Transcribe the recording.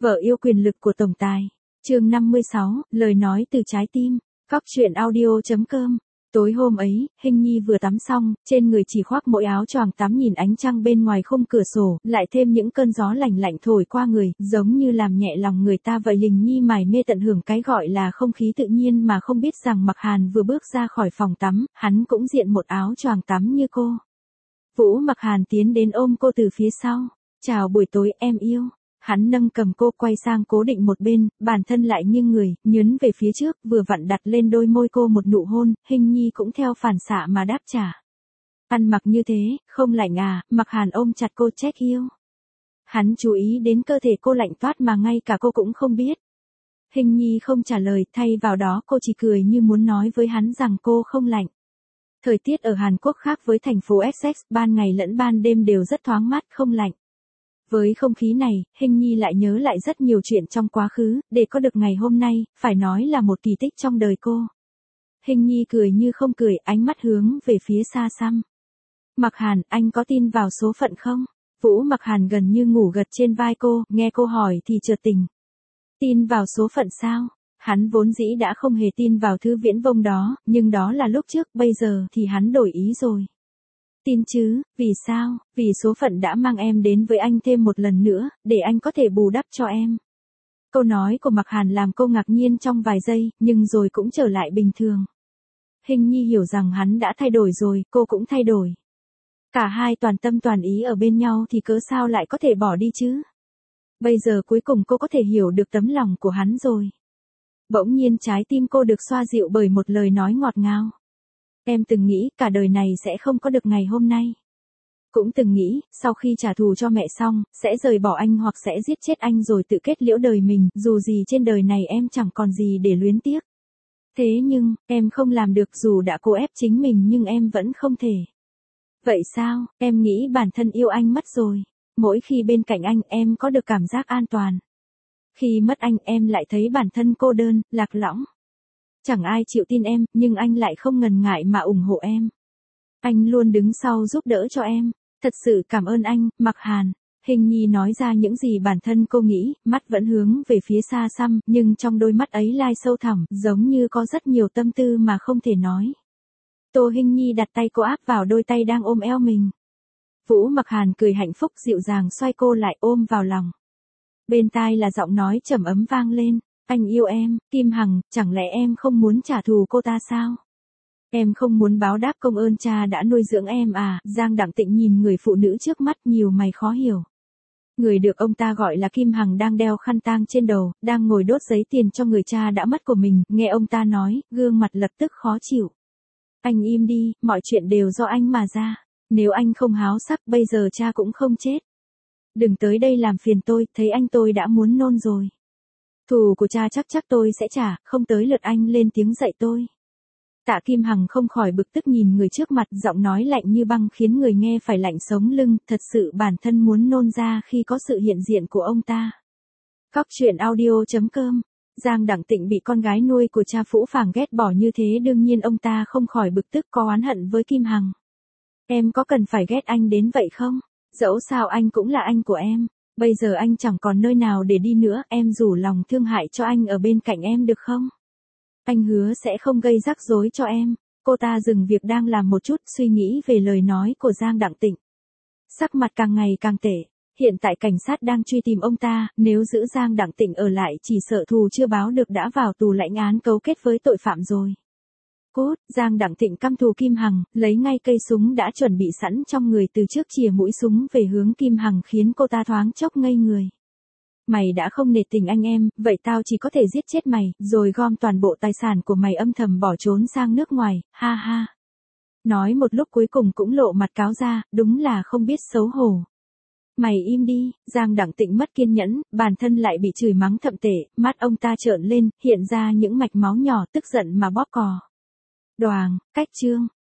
Vợ yêu quyền lực của tổng tài. Chương 56, lời nói từ trái tim. Góc truyện audio.com. Tối hôm ấy, Hình Nhi vừa tắm xong, trên người chỉ khoác mỗi áo choàng tắm nhìn ánh trăng bên ngoài khung cửa sổ, lại thêm những cơn gió lạnh lạnh thổi qua người, giống như làm nhẹ lòng người ta vậy. Hình Nhi mải mê tận hưởng cái gọi là không khí tự nhiên mà không biết rằng Mặc Hàn vừa bước ra khỏi phòng tắm, hắn cũng diện một áo choàng tắm như cô. Vũ Mặc Hàn tiến đến ôm cô từ phía sau. Chào buổi tối em yêu. Hắn nâng cầm cô quay sang cố định một bên, bản thân lại nghiêng người, nhấn về phía trước, vừa vặn đặt lên đôi môi cô một nụ hôn. Hình Nhi cũng theo phản xạ mà đáp trả. Ăn mặc như thế, không lạnh à? Mặc Hàn ôm chặt cô trách yêu. Hắn chú ý đến cơ thể cô lạnh toát mà ngay cả cô cũng không biết. Hình Nhi không trả lời, thay vào đó cô chỉ cười như muốn nói với hắn rằng cô không lạnh. Thời tiết ở Hàn Quốc khác với thành phố Essex, ban ngày lẫn ban đêm đều rất thoáng mát, không lạnh. Với không khí này, Hình Nhi lại nhớ lại rất nhiều chuyện trong quá khứ, để có được ngày hôm nay, phải nói là một kỳ tích trong đời cô. Hình Nhi cười như không cười, ánh mắt hướng về phía xa xăm. Mặc Hàn, anh có tin vào số phận không? Vũ Mặc Hàn gần như ngủ gật trên vai cô, nghe cô hỏi thì chợt tỉnh. Tin vào số phận sao? Hắn vốn dĩ đã không hề tin vào thứ viễn vông đó, nhưng đó là lúc trước, bây giờ thì hắn đổi ý rồi. Tin chứ, vì sao? Vì số phận đã mang em đến với anh thêm một lần nữa, để anh có thể bù đắp cho em. Câu nói của Mặc Hàn làm cô ngạc nhiên trong vài giây, nhưng rồi cũng trở lại bình thường. Hình Nhi hiểu rằng hắn đã thay đổi rồi, cô cũng thay đổi. Cả hai toàn tâm toàn ý ở bên nhau thì cớ sao lại có thể bỏ đi chứ? Bây giờ cuối cùng cô có thể hiểu được tấm lòng của hắn rồi. Bỗng nhiên trái tim cô được xoa dịu bởi một lời nói ngọt ngào. Em từng nghĩ cả đời này sẽ không có được ngày hôm nay. Cũng từng nghĩ, sau khi trả thù cho mẹ xong, sẽ rời bỏ anh hoặc sẽ giết chết anh rồi tự kết liễu đời mình, dù gì trên đời này em chẳng còn gì để luyến tiếc. Thế nhưng, em không làm được, dù đã cố ép chính mình nhưng em vẫn không thể. Vậy sao, em nghĩ bản thân yêu anh mất rồi. Mỗi khi bên cạnh anh em có được cảm giác an toàn. Khi mất anh em lại thấy bản thân cô đơn, lạc lõng. Chẳng ai chịu tin em, nhưng anh lại không ngần ngại mà ủng hộ em. Anh luôn đứng sau giúp đỡ cho em. Thật sự cảm ơn anh, Mặc Hàn. Hình Nhi nói ra những gì bản thân cô nghĩ, mắt vẫn hướng về phía xa xăm, nhưng trong đôi mắt ấy lai sâu thẳm, giống như có rất nhiều tâm tư mà không thể nói. Tô Hình Nhi đặt tay cô áp vào đôi tay đang ôm eo mình. Vũ Mặc Hàn cười hạnh phúc dịu dàng xoay cô lại ôm vào lòng. Bên tai là giọng nói trầm ấm vang lên. Anh yêu em, Kim Hằng, chẳng lẽ em không muốn trả thù cô ta sao? Em không muốn báo đáp công ơn cha đã nuôi dưỡng em à? Giang Đặng Tịnh nhìn người phụ nữ trước mắt nhiều mày khó hiểu. Người được ông ta gọi là Kim Hằng đang đeo khăn tang trên đầu, đang ngồi đốt giấy tiền cho người cha đã mất của mình, nghe ông ta nói, gương mặt lập tức khó chịu. Anh im đi, mọi chuyện đều do anh mà ra. Nếu anh không háo sắc bây giờ cha cũng không chết. Đừng tới đây làm phiền tôi, thấy anh tôi đã muốn nôn rồi. Thù của cha chắc tôi sẽ trả, không tới lượt anh lên tiếng dạy tôi. Tạ Kim Hằng không khỏi bực tức nhìn người trước mặt, giọng nói lạnh như băng khiến người nghe phải lạnh sống lưng, thật sự bản thân muốn nôn ra khi có sự hiện diện của ông ta. Góc truyện audio.com. Giang Đặng Tịnh bị con gái nuôi của cha phũ phàng ghét bỏ như thế, đương nhiên ông ta không khỏi bực tức, có oán hận với Kim Hằng. Em có cần phải ghét anh đến vậy không? Dẫu sao anh cũng là anh của em. Bây giờ anh chẳng còn nơi nào để đi nữa, em rủ lòng thương hại cho anh ở bên cạnh em được không? Anh hứa sẽ không gây rắc rối cho em. Cô ta dừng việc đang làm một chút, suy nghĩ về lời nói của Giang Đặng Tịnh. Sắc mặt càng ngày càng tệ. Hiện tại cảnh sát đang truy tìm ông ta, nếu giữ Giang Đặng Tịnh ở lại chỉ sợ thù chưa báo được đã vào tù lãnh án cấu kết với tội phạm rồi. Cút, Giang Đặng Tịnh căm thù Kim Hằng, lấy ngay cây súng đã chuẩn bị sẵn trong người từ trước chìa mũi súng về hướng Kim Hằng khiến cô ta thoáng chốc ngây người. Mày đã không nể tình anh em, vậy tao chỉ có thể giết chết mày, rồi gom toàn bộ tài sản của mày âm thầm bỏ trốn sang nước ngoài, ha ha. Nói một lúc cuối cùng cũng lộ mặt cáo ra, đúng là không biết xấu hổ. Mày im đi, Giang Đặng Tịnh mất kiên nhẫn, bản thân lại bị chửi mắng thậm tệ, mắt ông ta trợn lên, hiện ra những mạch máu nhỏ, tức giận mà bóp cò. Đoàng, cách chương.